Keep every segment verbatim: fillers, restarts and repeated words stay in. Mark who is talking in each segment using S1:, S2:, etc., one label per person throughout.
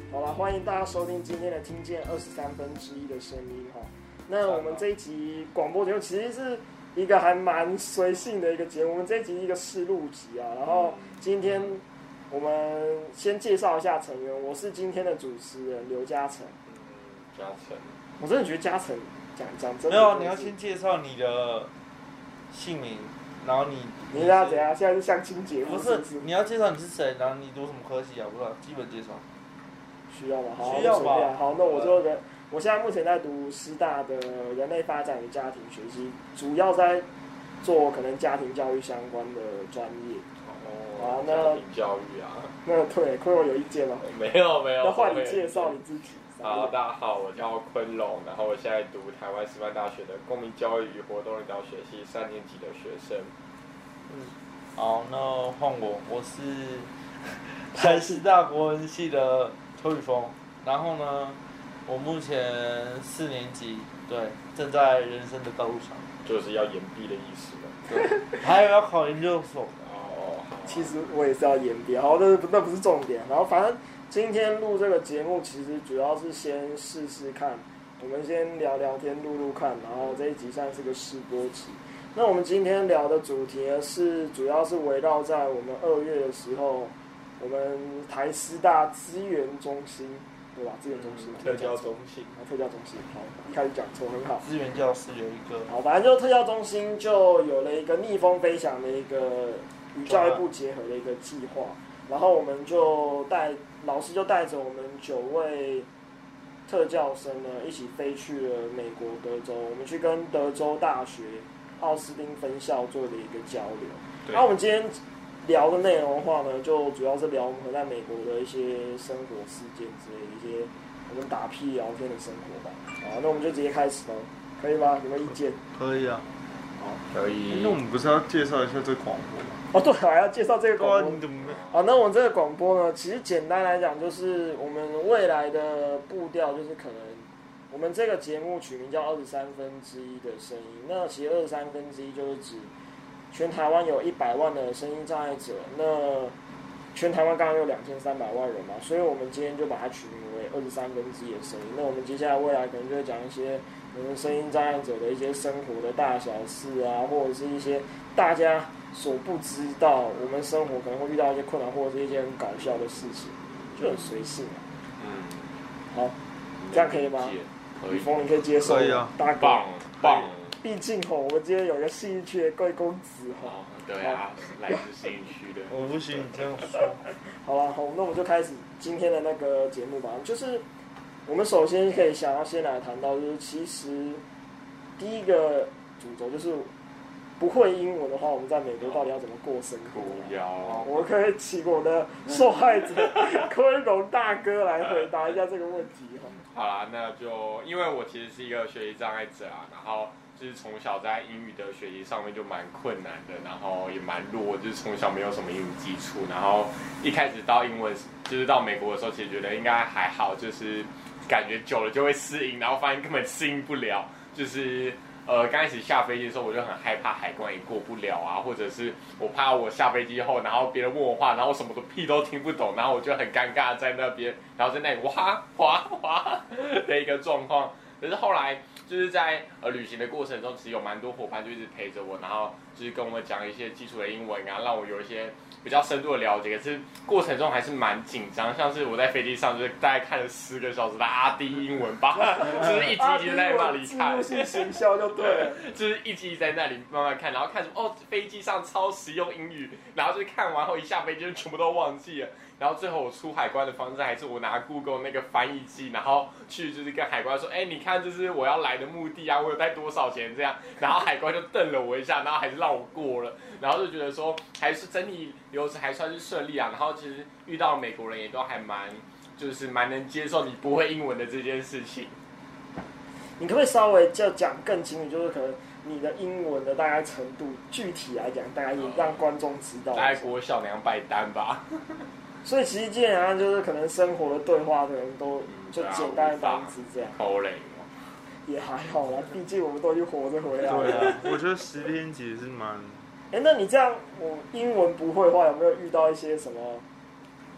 S1: 好了，欢迎大家收听今天的听见二十三分之一的声音哈。那我们这一集广播节目其实是一个还蛮随性的一个节目，我们这一集一个试录集啊。然后今天我们先介绍一下成员，我是今天的主持人刘嘉诚。
S2: 嗯，嘉诚，
S1: 我真的觉得嘉诚讲讲真的
S3: 没有，你要先介绍你的姓名，然后你
S1: 你要怎样？现在是相亲节目，
S3: 不是？你要介绍你是谁，然后你读什么科系啊？不是基本介绍。
S1: 需要吗？好，
S3: 需要吧。
S1: 好，那我就跟我现在目前在读师大的人类发展与家庭学系，主要在做可能家庭教育相关的专业。
S2: 哦，家庭教育啊。
S1: 那对，坤荣有意见吗？
S2: 没有没有。
S1: 那换你介绍你自己。
S2: 好，大家好，我叫坤荣，然后我现在读台湾师范大学的公民教育与活动领导学系三年级的学生。
S3: 嗯，好，那换我，我是台师大国文系的邱宇峰，然后呢，我目前四年级，对，正在人生的道路上，
S2: 就是要延毕的意思了。
S3: 对，还有要考研究所。
S2: 哦，好。
S1: 其实我也是要延毕，好，那那不是重点，然后反正。今天录这个节目，其实主要是先试试看，我们先聊聊天，录录看，然后这一集算是个试播集。那我们今天聊的主题呢，是主要是围绕在我们二月的时候，我们台师大资源中心，对吧？资源中心，
S2: 嗯、特教中心，
S1: 啊，特教中心，好，一开始讲错，很好。
S3: 资源教师有一个，
S1: 好，反正就特教中心就有了一个逆风飞翔的一个与教育部结合的一个计划。然后我们就带老师就带着我们九位特教生呢，一起飞去了美国德州。我们去跟德州大学奥斯汀分校做了一个交流。那我们今天聊的内容的话呢，就主要是聊我们在美国的一些生活事件之类的一些我们打屁聊天的生活吧。好，那我们就直接开始喽，可以吗？有没有意见？
S3: 可以啊。
S2: 好，可以。
S3: 那我们不是要介绍一下这个广播吗？
S1: 哦，对，我还要介绍这个广播。
S3: 你怎么？
S1: 好，那我们这个广播呢，其实简单来讲，就是我们未来的步调，就是可能我们这个节目取名叫二十三分之一的声音。那其实二十三分之一就是指全台湾有一百万的声音障碍者，那全台湾刚刚有两千三百万人嘛，所以我们今天就把它取名为二十三分之一的声音。那我们接下来未来可能就会讲一些可能声音障碍者的一些生活的大小事啊，或者是一些大家所不知道，我们生活可能会遇到一些困难，或者是一些很搞笑的事情，就很随性啊。
S2: 嗯，
S1: 好，这样可以吗？
S2: 可以。
S1: 雨峰，你可以接受吗？
S3: 可以啊，
S1: 大哥，
S2: 棒棒。
S1: 毕竟吼，我们今天有一个信义区的贵公子哈。
S2: 哦，对啊，来自信义区的。
S3: 我不行，你这样说。
S1: 好啦，好，那我们就开始今天的那个节目吧。就是我们首先可以想要先来谈到，就是其实第一个主轴就是不会英文的话，我们在美国到底要怎么过生活？
S2: 不要。
S1: 我可以请我的受害者坤荣大哥来回答一下这个问题哈。
S2: 好啦，那就因为我其实是一个学习障碍者啊，然后就是从小在英语的学习上面就蛮困难的，然后也蛮弱，就是从小没有什么英语基础，然后一开始到英文就是到美国的时候，其实觉得应该还好，就是感觉久了就会适应，然后发现根本适应不了，就是呃刚开始下飞机的时候我就很害怕海关也过不了啊，或者是我怕我下飞机后，然后别人问我话，然后我什么都屁都听不懂，然后我就很尴尬在那边，然后在那里哇哇哇的一个状况。可是后来就是在呃旅行的过程中，其实有蛮多伙伴就一直陪着我，然后就是跟我讲一些基础的英文啊，让我有一些比较深度的了解。可是过程中还是蛮紧张，像是我在飞机上就是大概看了十个小时的阿滴英文吧，就是一集一集在那里看，
S1: 自入性行销就对了，
S2: 就是一集一集在那里慢慢看，然后看什么哦飞机上超实用英语，然后就是看完后一下飞机就全部都忘记了。然后最后我出海关的方式还是我拿 Google 那个翻译机，然后去就是跟海关说，哎，你看这是我要来的目的啊，我有带多少钱这样，然后海关就瞪了我一下，然后还是让我过了，然后就觉得说还是整体流程还算是顺利啊，然后其实遇到美国人也都还蛮就是蛮能接受你不会英文的这件事情。
S1: 你可不可以稍微就讲更清楚，就是可能你的英文的大概程度，具体来讲，大概也让观众知道。
S2: 大概国小两百单吧。
S1: 所以其实基本上就是可能生活的对话可能都就简单的单词这样。
S2: 好累哦。
S1: 也还好啦，毕竟我们都已经活着回来了。
S3: 对啊，我觉得十天其实是蛮……
S1: 哎，那你这样，我英文不会的话，有没有遇到一些什么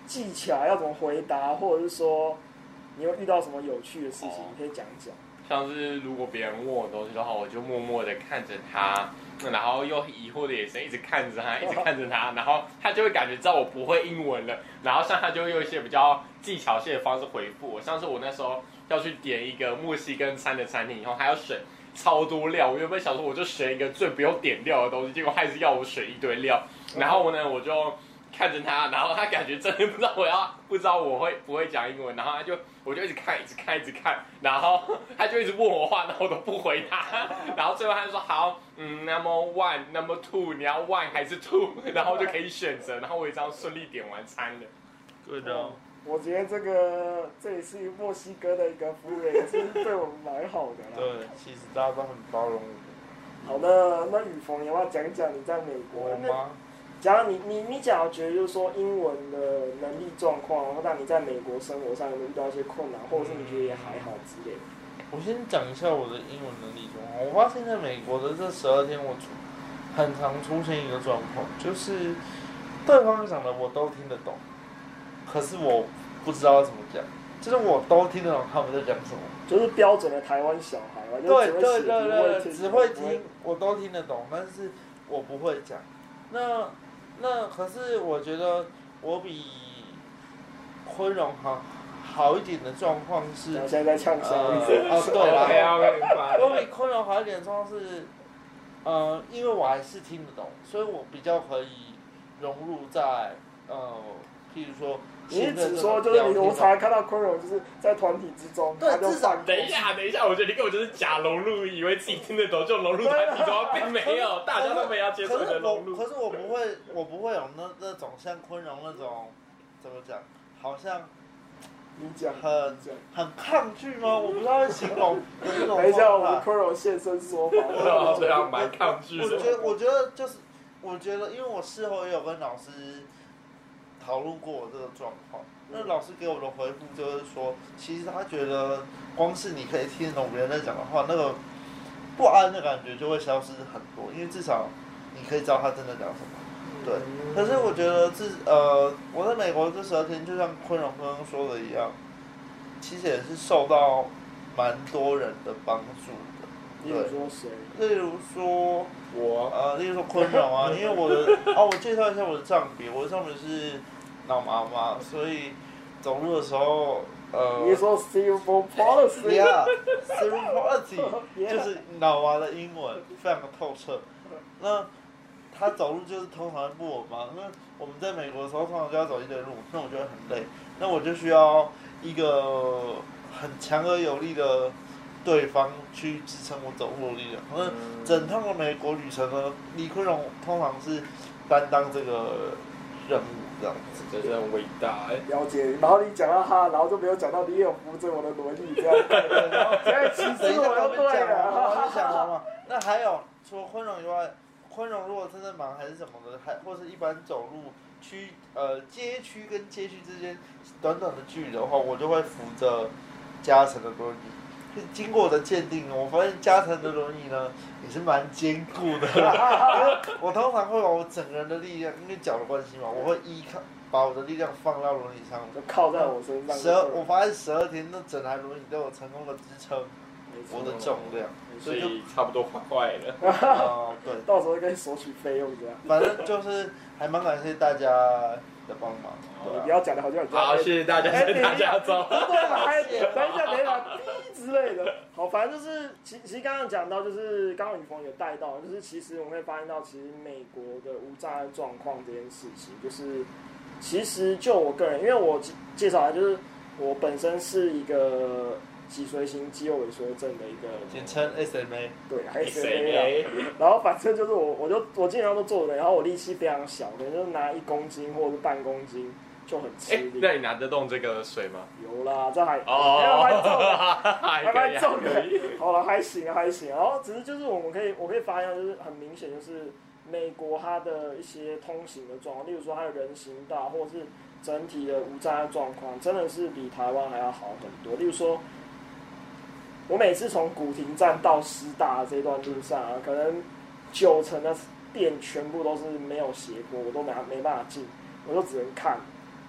S1: 技巧要怎么回答，或者是说你有遇到什么有趣的事情，哦、你可以讲讲。
S2: 像是如果别人问我东西的话，我就默默的看着他，然后用疑惑的眼神一直看着他，一直看着他，然后他就会感觉知道我不会英文了，然后像他就会用一些比较技巧性的方式回复我。像是我那时候要去点一个墨西哥餐的餐厅，以后还要选超多料，我原本想说我就选一个最不用点料的东西，结果还是要我选一堆料，然后呢我就看着他，然后他感觉真的不知道我要不知道我会不会讲英文，然后他就我就一直看一直看一直看，然后他就一直问我话，然后我都不回答，然后最后他就说好，嗯 ，number one number two 你要 one 还是 two， 然后就可以选择，然后我也这样顺利点完餐了。
S3: 对的。
S1: 我觉得这个这也是墨西哥的一个服务员，也是对我们蛮好的啦。
S3: 对，其实大家都很包容我。
S1: 好的，那宇峰，你要不要讲讲你在美国？
S3: 我吗？
S1: 假如你你你假如觉得就是说英文的能力状况，然后让你在美国生活上有没有遇到一些困难，或者是你觉得也还好之类的？
S3: 我先讲一下我的英文能力状况。我发现在美国的这十二天，我出很常出现一个状况，就是对方讲的我都听得懂，可是我不知道怎么讲，就是我都听得懂他们在讲什么，
S1: 就是标准的台湾小孩嘛，
S3: 对对对
S1: 对，
S3: 只会听，我都听得懂，但是我不会讲。那那可是我觉得我比昆荣好好一点的状况是，
S1: 我现在在呛声。
S3: 呃、哦对啦，我比昆荣好一点的状况是，呃，因为我还是听得懂，所以我比较可以融入在呃，譬如说。
S1: 你只说就是你，我常常看到昆荣就是在团体之中，
S3: 对，至少
S2: 等一下，等一下，我觉得你根本就是假融入，以为自己听得懂就融入团体中，并没有，大家都没有接受你的融入。
S3: 可是我不会，我不会有那那种像昆荣那种，怎么讲？好像
S1: 你讲
S3: 很很抗拒吗？我不知道会形容。
S1: 等一下，我们昆荣现身说法。
S2: 对啊，蛮抗拒的。
S3: 我觉得，我觉得就是，我觉得，因为我事后也有跟老师讨论过我这个状况，那老师给我的回复就是说，其实他觉得光是你可以听得懂别人在讲的话，那个不安的感觉就会消失很多，因为至少你可以知道他真的讲什么。对，可是我觉得这呃，我在美国这十二天，就像昆荣刚刚说的一样，其实也是受到蛮多人的帮助的。
S1: 例如说谁？
S3: 例如说
S2: 我，
S3: 呃，例如说昆荣啊，因为我的哦，我介绍一下我的账笔，我的账笔是脑麻嘛，所以走路的时候，呃，
S1: 你说 cerebral
S3: palsy，yeah，cerebral palsy 就是脑麻的英文，非常的透彻。那他走路就是通常会不稳嘛，那我们在美国的时候通常就要走一堆路，那我就会很累，那我就需要一个很强而有力的对方去支撑我走路的力量。那整趟的美国旅程呢，李坤荣通常是担当这个任务这样子，
S2: 真是很伟大哎。
S1: 了解，然后你讲到他，然后就没有讲到你有扶着我的轮椅这样，然后现在其实我又对了，
S3: 我就想了嘛。那还有除了昆荣以外，昆荣如果真的忙还是什么的，还或是一般走路区呃街区跟街区之间短短的距离的话，我就会扶着嘉诚的轮椅。经过我的鉴定，我发现嘉诚的轮椅呢也是蛮坚固的，因为我通常会把我整个人的力量，因为脚的关系嘛，我会依靠把我的力量放到轮椅上，
S1: 就靠在我身上。
S3: 十二，我发现十二天那整台轮椅都有成功的支撑我的重量，
S2: 所以差不多快坏了。
S3: 哦，对，
S1: 到时候跟你索取费用这样。
S3: 反正就是还蛮感谢大家的帮忙。
S1: 你不要讲的好像
S2: 好，谢谢大家，谢谢大家走。
S1: 对了，还等一下，等一下，之类的。好，反正就是，其其实刚刚讲到，就是刚刚宇峰有带到，就是其实我们会发现到，其实美国的无障碍状况这件事情，就是其实就我个人，因为我介绍来，就是我本身是一个脊髓型肌肉萎缩症的一个，
S3: 简称 S M A，
S1: 对 ，S M A。然后反正就是我，我就我基本上都做的，然后我力气非常小，可能就是拿一公斤或者是半公斤。就很吃力。
S2: 那你拿得动这个水吗？
S1: 有啦，这还
S2: 哦，
S1: 还蛮重的，
S2: 还
S1: 蛮重的。好了，还行还行。然后只是就是我们可以，我可以发现就是很明显，就是美国它的一些通行的状况，例如说它的人行道或者是整体的无障碍状况，真的是比台湾还要好很多。例如说，我每次从古亭站到师大这段路上啊，可能九成的店全部都是没有斜坡，我都没没办法进，我就只能看。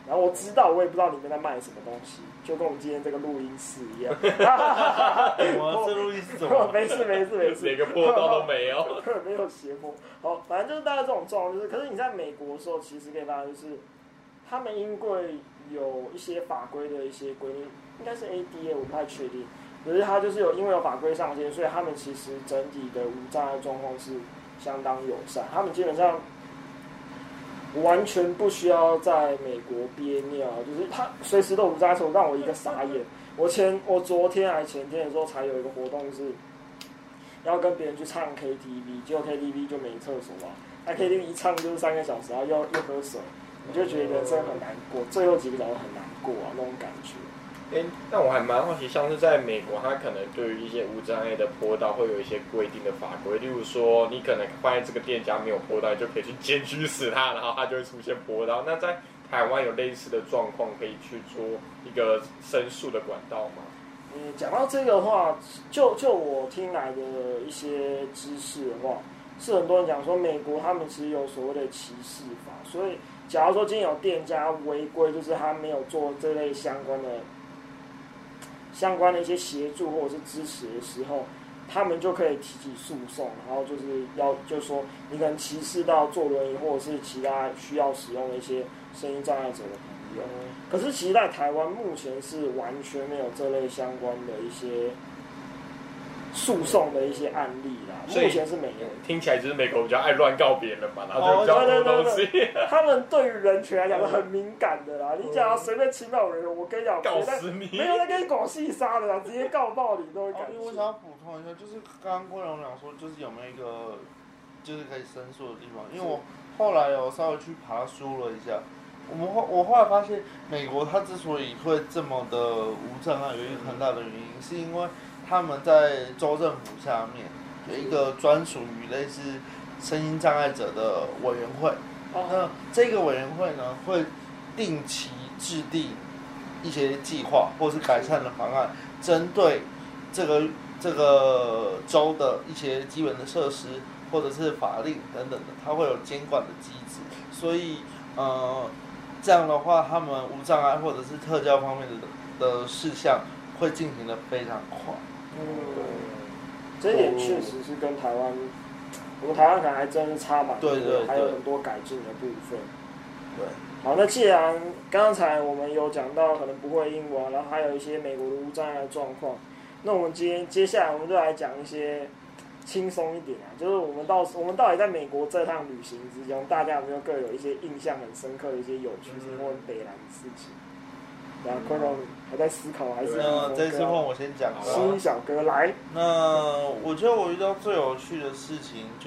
S1: 然后我知道，我也不知道里面在卖什么东西，就跟我们今天这个录音室一样。
S3: 我这录音室怎么？
S1: 没事没事没事，
S2: 连个坡道都没有，
S1: 没有斜坡。好，反正就是大概这种状况，就是，可是你在美国的时候，其实可以发现，就是他们因为有一些法规的一些规定，应该是 A D A， 我不太确定。可是他就是有因为有法规上线，所以他们其实整体的无障碍状况是相当友善，他们基本上。完全不需要在美国憋尿，就是他随时都有无障碍厕所，让我一个傻眼。我前我昨天还前天的时候才有一个活动是，要跟别人去唱 K T V， 结果 K T V 就没厕所嘛，那 K T V 一唱就是三个小时，然后又又喝水，你就觉得人生很难过，最后几个小时很难过啊，那种感觉。
S2: 哎、欸，那我还蛮好奇，像是在美国，它可能对于一些无障碍的坡道会有一些规定的法规，例如说，你可能发现这个店家没有坡道，你就可以去检举死他，然后他就会出现坡道。那在台湾有类似的状况，可以去做一个申诉的管道吗？
S1: 嗯，讲到这个的话，就就我听来的一些知识的话，是很多人讲说，美国他们其实有所谓的歧视法，所以假如说今天有店家违规，就是他没有做这类相关的。相关的一些协助或者是支持的时候，他们就可以提起诉讼，然后就是要就是说你可能歧视到坐轮椅或者是其他需要使用的一些身心障碍者的朋友。可是其实在台湾目前是完全没有这类相关的一些诉讼的一些案例啦，目前是没有。
S2: 听起来就是美国比较爱乱告别人嘛，然后就比较多东西。
S1: 哦、对对对对他们对于人权来讲是很敏感的啦，你讲要随便侵犯人，我跟你讲，
S2: 告死你，
S1: 没有在跟你狗戏杀的啦，直接告爆你都会感觉。
S3: 哦、我想要补充一下，就是刚刚郭龙讲说，就是有没有一个就是可以申诉的地方？因为我后来有稍微去爬书了一下，我们后我后来发现，美国它之所以会这么的无障碍，有一个很大的原因，是因为他们在州政府下面有一个专属于类似身心障碍者的委员会。那这个委员会呢，会定期制定一些计划或是改善的方案，针对这个这个州的一些基本的设施或者是法令等等的，它会有监管的机制。所以呃，这样的话，他们无障碍或者是特教方面的的事项会进行的非常快。
S1: 嗯，这一点确实是跟台湾，我们台湾可能还真是差蛮多，
S3: 对对对，
S1: 还有很多改进的部分。
S3: 对，
S1: 好，那既然刚才我们有讲到可能不会英文，然后还有一些美国的无障碍的状况，那我们接接下来我们就来讲一些轻松一点啊，就是我们到我们到底在美国这趟旅行之中，大家有没有各有一些印象很深刻的一些有趣事或很北蓝的事情？然后坤荣还在思考，还是
S3: 那这次换我先讲吧。
S1: 新小哥来。
S3: 那我觉得我遇到最有趣的事情就是，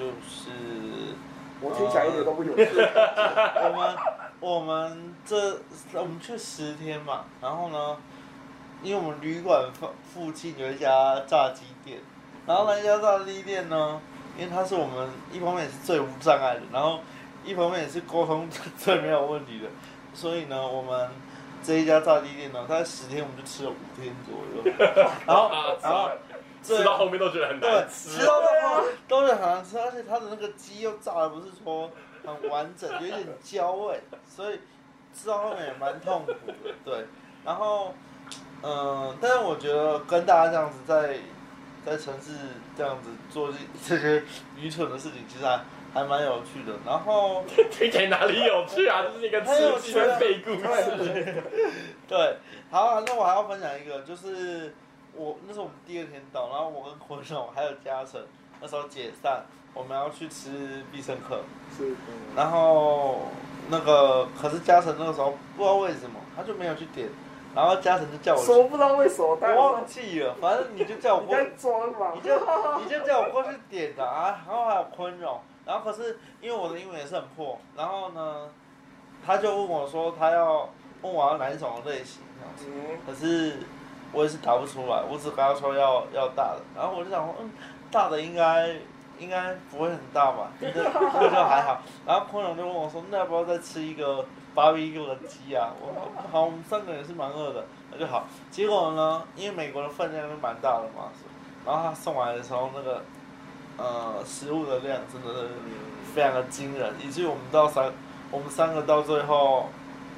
S1: 我听起来一点都不有趣。
S3: 我们我们这我们去十天嘛，然后呢，因为我们旅馆附附近有一家炸鸡店，然后那家炸鸡店呢，因为它是我们一方面也是最无障碍的，然后一方面也是沟通最没有问题的，所以呢，我们这一家炸鸡店呢，大概十天我们就吃了五天左右，然后然后
S2: 吃到后面都觉得很难吃，
S3: 吃到最后都觉得很难吃，而且它的那个鸡又炸的不是说很完整，有一点焦味，所以吃到后面也蛮痛苦的，对。然后，嗯、呃，但是我觉得跟大家这样子在在城市这样子做这些愚蠢的事情，其实还还蛮有趣的。然后
S2: 听起来哪里有趣啊？这是一个刺激的废故事。
S3: 对，好，那我还要分享一个，就是我那是我们第二天到，然后我跟坤总还有嘉诚那时候解散，我们要去吃必胜客。
S1: 是。
S3: 然后那个可是嘉诚那个时候不知道为什么他就没有去点。然后嘉诚就叫我去，
S1: 说不知道为什么，
S3: 我忘记了，反正你就叫我过，
S1: 你在装嘛，
S3: 你就你就叫我过去点的啊，然后还有坤荣，然后可是因为我的英文也是很破，然后呢，他就问我说他要问我要哪一种类型这样子，嗯、可是我也是答不出来，我只跟他说要要大的，然后我就想说嗯，大的应该应该不会很大吧，这这就还好，然后坤荣就问我说那要不要再吃一个芭比 Q 的鸡啊，我说好，我们三个人是蛮饿的，那就好。结果呢，因为美国的分量都蛮大的嘛，然后他送来的时候，那个呃食物的量真的是非常的惊人，以至于我们到三，我们三个到最后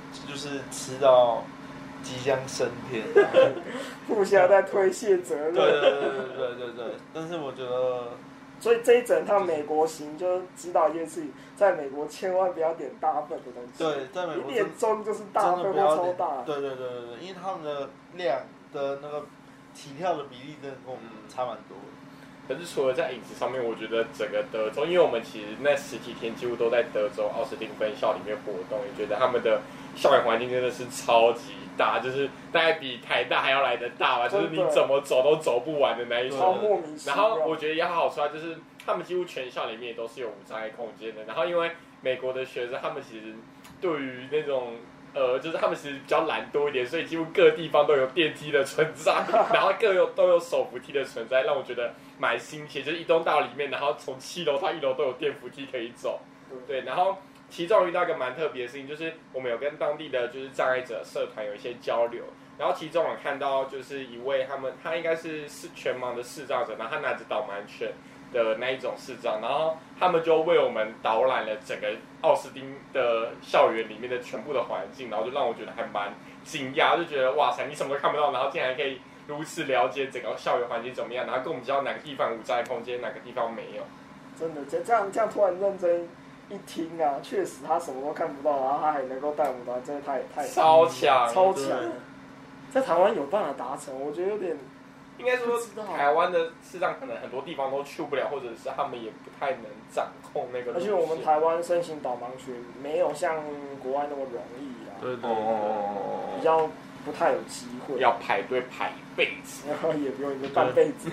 S3: 就是吃到即将升天，
S1: 互相在推卸责任。
S3: 对对对对对对对。但是我觉得，
S1: 所以这一整趟美国行就知道一件事情，在美国千万不要点大份的东西。
S3: 对，在美国
S1: 一点中就是大份或超大。
S3: 对对对对对，因为他们的量的那个体跳的比例真的跟我们差蛮多的。
S2: 可是除了在饮食上面，我觉得整个德州，因为我们其实那十几天几乎都在德州奥斯汀分校里面活动，也觉得他们的校园环境真的是超级大，就是大概比台大还要来得大吧，就是你怎么走都走不完的那一种。
S1: 超莫名其妙。
S2: 然后我觉得也好好处啊，就是他们几乎全校里面都是有无障碍空间的。然后因为美国的学生，他们其实对于那种呃，就是他们其实比较懒惰一点，所以几乎各地方都有电梯的存在，然后各有都有手扶梯的存在，让我觉得蛮新奇。就是一栋大楼里面，然后从七楼到一楼都有电扶梯可以走。对，然后其中遇到一个蛮特别的事情，就是我们有跟当地的就是障碍者社团有一些交流，然后其中我看到就是一位他们他应该是是全盲的视障者，然后他拿着导盲犬的那一种视障，然后他们就为我们导览了整个奥斯汀的校园里面的全部的环境，然后就让我觉得还蛮惊讶，就觉得哇塞，你什么都看不到，然后竟然可以如此了解整个校园环境怎么样，然后跟我们知道哪个地方无障碍空间，哪个地方没有。
S1: 真的，这样这样突然认真一听啊，确实他什么都看不到，然后他还能够带我们来，真的太太
S2: 超强，
S1: 超强。在台湾有办法达成，我觉得有点。
S2: 应该说，台湾的视障可能很多地方都去不了，或者是他们也不太能掌控那个。
S1: 而且我们台湾申请导盲犬没有像国外那么容易啦。
S3: 对对对。
S1: 比较不太有机会。
S2: 要排队排一辈子。
S1: 然后也不用一个半辈子。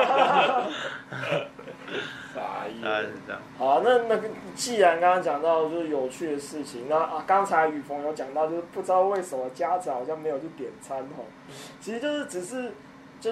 S2: 傻眼。
S3: 大概是这样。
S1: 好啊，那那个既然刚刚讲到就是有趣的事情，那啊刚才宇峰有讲到，就是不知道为什么家长好像没有去点餐吼，其实就是只是。就是，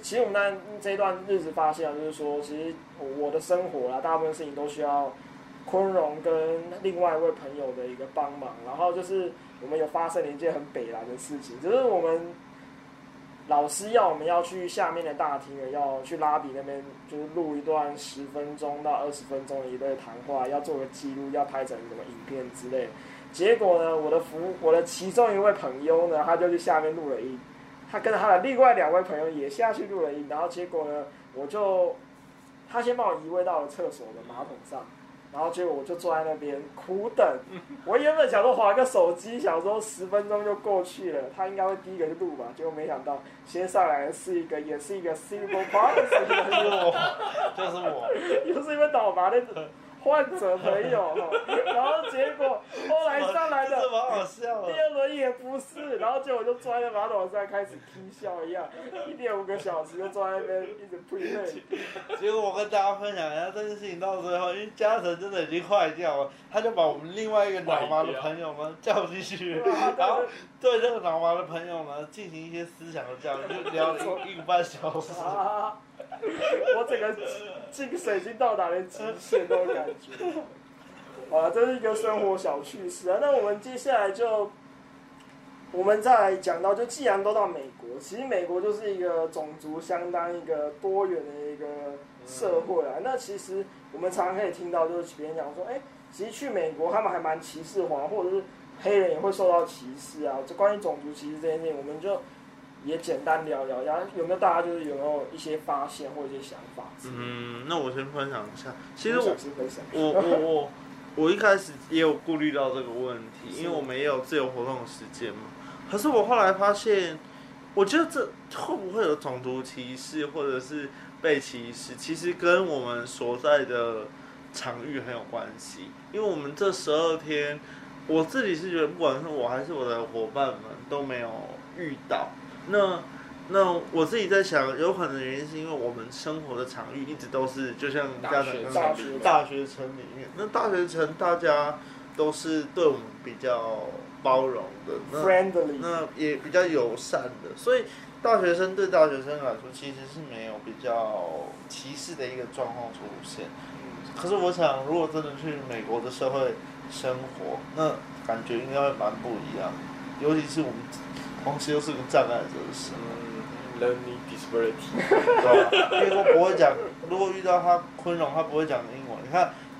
S1: 其实我们在这一段日子发现，就是说，其实我的生活啦，大部分事情都需要昆荣跟另外一位朋友的一个帮忙。然后就是我们有发生了一件很北蓝的事情，就是我们老师要我们要去下面的大厅，要去拉比那边，就是录一段十分钟到二十分钟的一段谈话，要做个记录，要拍成什么影片之类的。结果呢，我的服我的其中一位朋友呢，他就去下面录了音。他跟他的另外两位朋友也下去录了音，然后结果呢，我就他先把我移位到了厕所的马桶上，然后结果我就坐在那边苦等。我原本想说滑个手机，想说十分钟就过去了，他应该会第一个就录吧，结果没想到先上来的是一个，也是一个 cerebral palsy，
S3: 就是我，就是我，
S1: 又是一位倒麻的患者朋友，然后结果后来上来的第二轮也不是，然后结果就坐在马桶上开始啼笑一样，一点五个小时就坐在那边一直呸呸。
S3: 结果我跟大家分享一下这件事情到最后，因为嘉诚真的已经坏掉了，他就把我们另外一个脑麻的朋友们叫进去，然后对这个脑麻的朋友呢进行一些思想的教育，就聊了一个半小时。
S1: 我整个精神已经到达了极限那种感觉。好了，这是一个生活小趣事啊。那我们接下来就，我们再来讲到，就既然都到美国，其实美国就是一个种族相当一个多元的一个社会啊。那其实我们常常可以听到，就是别人讲说，哎、欸，其实去美国他们还蛮歧视化，或者是黑人也会受到歧视啊。就关于种族歧视这件事情，我们就。也简单聊聊，然后有没有大家就是有没有一些发现或一些想法？
S3: 嗯，那我先分享一下。其实我
S1: 我
S3: 我我我一开始也有顾虑到这个问题，因为我们也有自由活动的时间嘛。可是我后来发现，我觉得这会不会有种族歧视或者是被歧视，其实跟我们所在的场域很有关系。因为我们这十二天，我自己是觉得，不管是我还是我的伙伴们都没有遇到。那那我自己在想，有可能的原因是因为我们生活的场域一直都是，就像家长刚刚大学城里面，那大学城大家都是对我们比较包容的，那
S1: friendly，
S3: 那也比较友善的，所以大学生对大学生来说其实是没有比较歧视的一个状况出现。可是我想，如果真的去美国的社会生活，那感觉应该会蛮不一样，尤其是我们。同时又是个障碍者的时候，
S2: 嗯 ，learning disability，
S3: 对吧？因为我不会讲，如果遇到他昆荣，他不会讲英文。你看，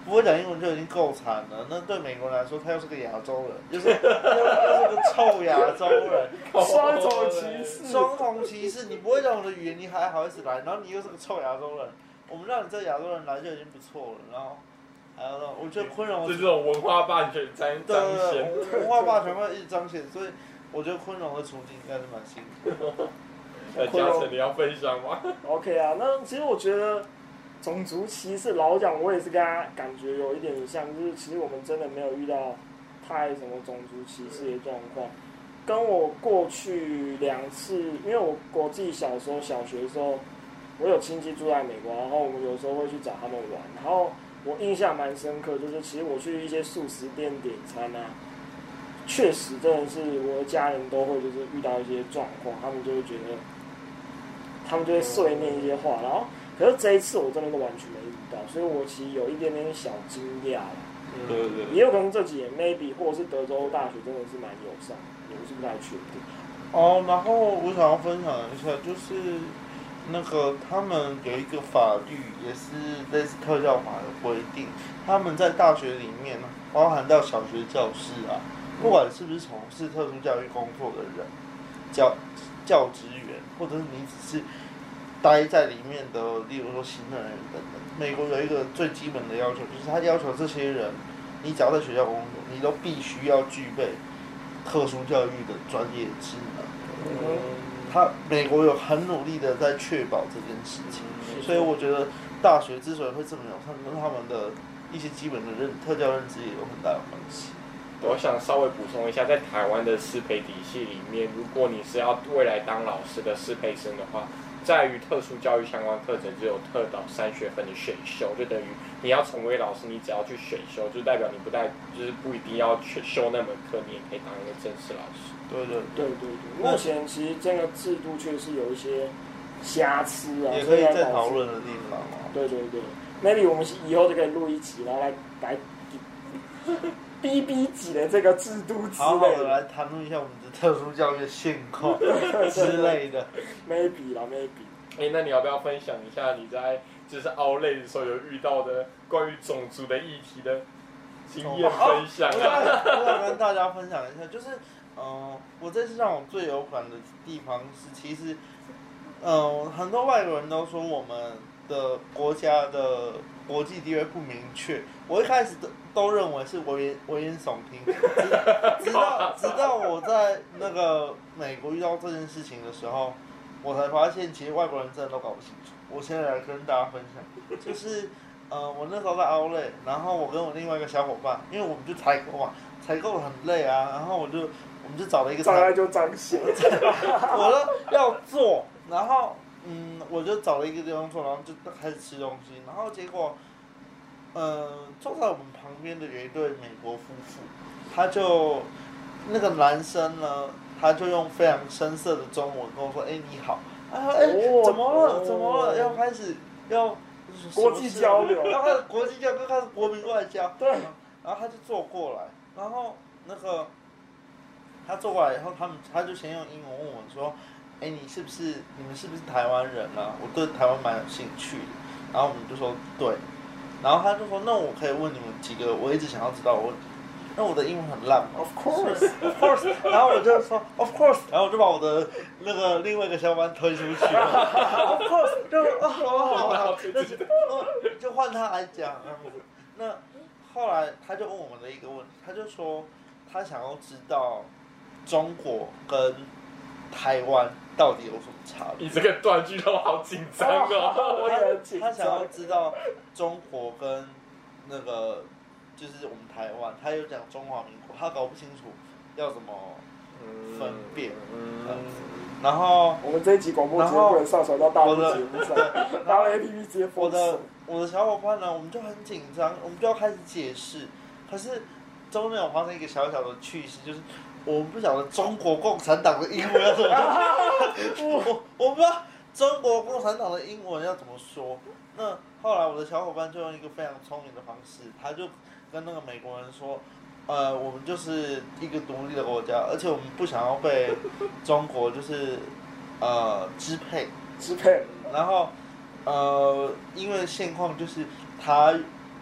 S3: 不会讲英文就已经够惨了，那对美国人来说，他又是个亚洲人，又是又又是个臭亚洲人，
S1: 双重歧视，
S3: 双重歧视。你不会讲我的语言，你还好意思来，然后你又是个臭亚洲人，我们让你这亚洲人来就已经不错了，然后还有那种，我觉得昆荣
S2: 是这种文化霸权彰显，
S3: 对，文化霸权会一直彰显，所以我觉得昆荣的处境应该是蛮辛苦的。
S2: 那嘉诚你要分享吗
S1: ？OK 啊，那其实我觉得种族歧视，老讲我也是跟他感觉有一点像，就是其实我们真的没有遇到太什么种族歧视的状况。跟我过去两次，因为我我自己小时候小学的时候，我有亲戚住在美国，然后我们有时候会去找他们玩，然后我印象蛮深刻，就是其实我去一些素食店点餐啊，确实真的是我的家人都会就是遇到一些状况，他们就会觉得。他们就会碎念一些话，然后可是这一次我真的都完全没遇到，所以我其实有一点点小惊讶啦。
S2: 对对对。
S1: 也有可能这几年 maybe 或者是德州大学真的是蛮友善的，我是不太确定。
S3: 哦，然后我想要分享一下，就是那个他们有一个法律，也是类似特教法的规定，他们在大学里面，包含到小学教师啊，不管是不是从事特殊教育工作的人，教教职员，或者是你只是待在里面的，例如说行政人员等等。美国有一个最基本的要求，就是他要求这些人，你只要在学校工作，你都必须要具备特殊教育的专业知能。嗯、他美国有很努力的在确保这件事情，所以我觉得大学之所以会这么友善，跟他们的一些基本的认特教认知也有很大的关系。
S2: 我想稍微补充一下，在台湾的适配体系里面，如果你是要未来当老师的适配生的话，在于特殊教育相关课程只有特导三学分的选修，就等于你要成为老师，你只要去选修，就代表你不带就是不一定要去修那门课，你也可以当一个正式老师。
S3: 对对
S1: 对对对，目前其实这个制度确实有一些瑕疵啊，
S3: 也可以再讨论的地方啊。
S1: 对对对 ，maybe 我们以后就可以录一集，然后来来。B B 级的这个制度之类的，
S3: 好好的来谈论一下我们的特殊教育的现况之类的。
S1: maybe 啦 maybe。
S2: 哎、欸，那你要不要分享一下你在就是奥类的时候有遇到的关于种族的议题的经验分享啊？
S3: 我想跟大家分享一下，就是嗯、呃，我这次让我最有感的地方是，其实嗯、呃，很多外国人都说我们的国家的国际地位不明确，我一开始都都认为是危言危言耸听，直到直到我在那个美国遇到这件事情的时候，我才发现其实外国人真的都搞不清楚。我现在来跟大家分享，就是呃，我那时候在奥莱，然后我跟我另外一个小伙伴，因为我们就采购嘛，采购很累啊，然后我就我们就找了一个，
S1: 上来就彰显，
S3: 我说要做，然后。嗯，我就找了一个地方坐，然后就开始吃东西，然后结果，呃，坐在我们旁边的有一对美国夫妇，他就那个男生呢，他就用非常生涩的中文跟我说：“哎、欸，你好。”啊，哎、欸，怎么了？怎么了？要开始要
S1: 国际交流，
S3: 要开始国际交流，开始国民外交。
S1: 对。
S3: 然后他就坐过来，然后那个他坐过来以后，他们他就先用英文问我说。哎，你是不是你们是不是台湾人啊？我对台湾蛮有兴趣的。然后我们就说对，然后他就说那我可以问你们几个我一直想要知道的问题。那我的英文很烂嘛
S1: ，Of course,
S3: of course。然后我就说 Of course， 然后我就把我的那个另外一个小伙伴推出去了。Of course， 就哦好好好，那就就换他来讲。那后来他就问我们的一个问题，他就说他想要知道中国跟台湾到底有什么差别？
S2: 你这个断句让我好紧张哦！
S1: 我也很紧张。
S3: 他想要知道中国跟那个就是我们台湾，他有讲中华民国，他搞不清楚要怎么分辨。嗯嗯、然后
S1: 我们这一集广播节目不能上传到大陆节目上，然后 A P P 直接封锁。
S3: 我的我的小伙伴呢，我们就很紧张，我们就要开始解释。可是中间有发生一个小小的趣事，就是。我们不晓得中国共产党的英文要怎么说，我我不知道中国共产党的英文要怎么说。那后来我的小伙伴就用一个非常聪明的方式，他就跟那个美国人说，呃，我们就是一个独立的国家，而且我们不想要被中国就是呃支配
S1: 支配。
S3: 然后呃，因为现况就是他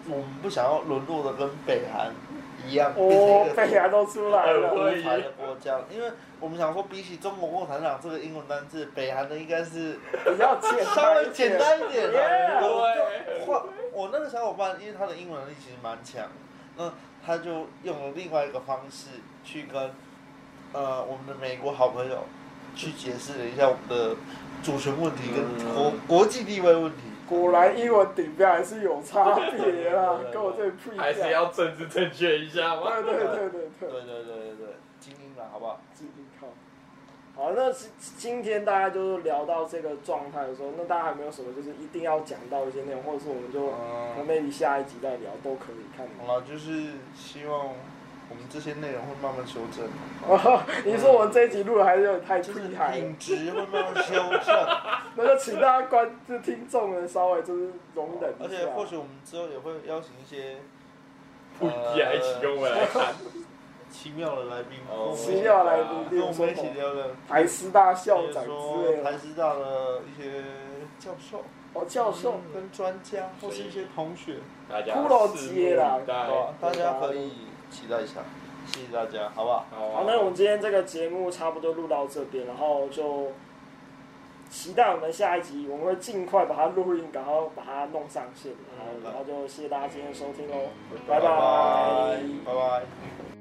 S3: 我们不想要沦落的跟北韩一样，
S1: 哦，北韩都出来了，
S3: 独裁的国家，因为我们想说，比起中国共产党这个英文单字，北韩的应该是
S1: 比较简
S3: 稍微简单一点的。
S1: 对，
S3: 我那个小伙伴，因为他的英文能力其实蛮强，那他就用了另外一个方式去跟呃我们的美国好朋友去解释了一下我们的主权问题跟国国际地位问题。
S1: 果然英文顶标还是有差别啦，跟我这里不一样。
S2: 还是要政治正确一下嘛。
S1: 对对对对对。
S3: 对对对对对，精英了，好不好？
S1: 精英靠。好，那今天大家就是聊到这个状态的时候，那大家还没有什么就是一定要讲到一些内容，或者是我们就可能 maybe 下一集再聊都可以看。
S3: 好了，就是希望我们这些内容会慢慢修正。
S1: 哦，你说我们这一集录的还是有点太厉害了，
S3: 品质会慢慢修正。
S1: 那就请大家观就听众们稍微就是容忍一下。
S3: 而且或许我们之后也会邀请一些
S2: 不一样一起跟我们来看
S3: 奇妙的来宾，
S1: 奇妙的来宾，
S3: 跟我们一起聊聊
S1: 台师大校长之类的，
S3: 台师大的一些教授。
S1: 哦，教授
S3: 跟专家或是一些同学，
S2: 大家
S1: 骷髅街啦，
S3: 大家可以期待一下，谢谢大家，好不好？
S1: 好，那我们今天这个节目差不多录到这边，然后就期待我们下一集，我们会尽快把它录音，然后把它弄上线，然后然后就谢谢大家今天的收听喽，拜拜，
S3: 拜拜。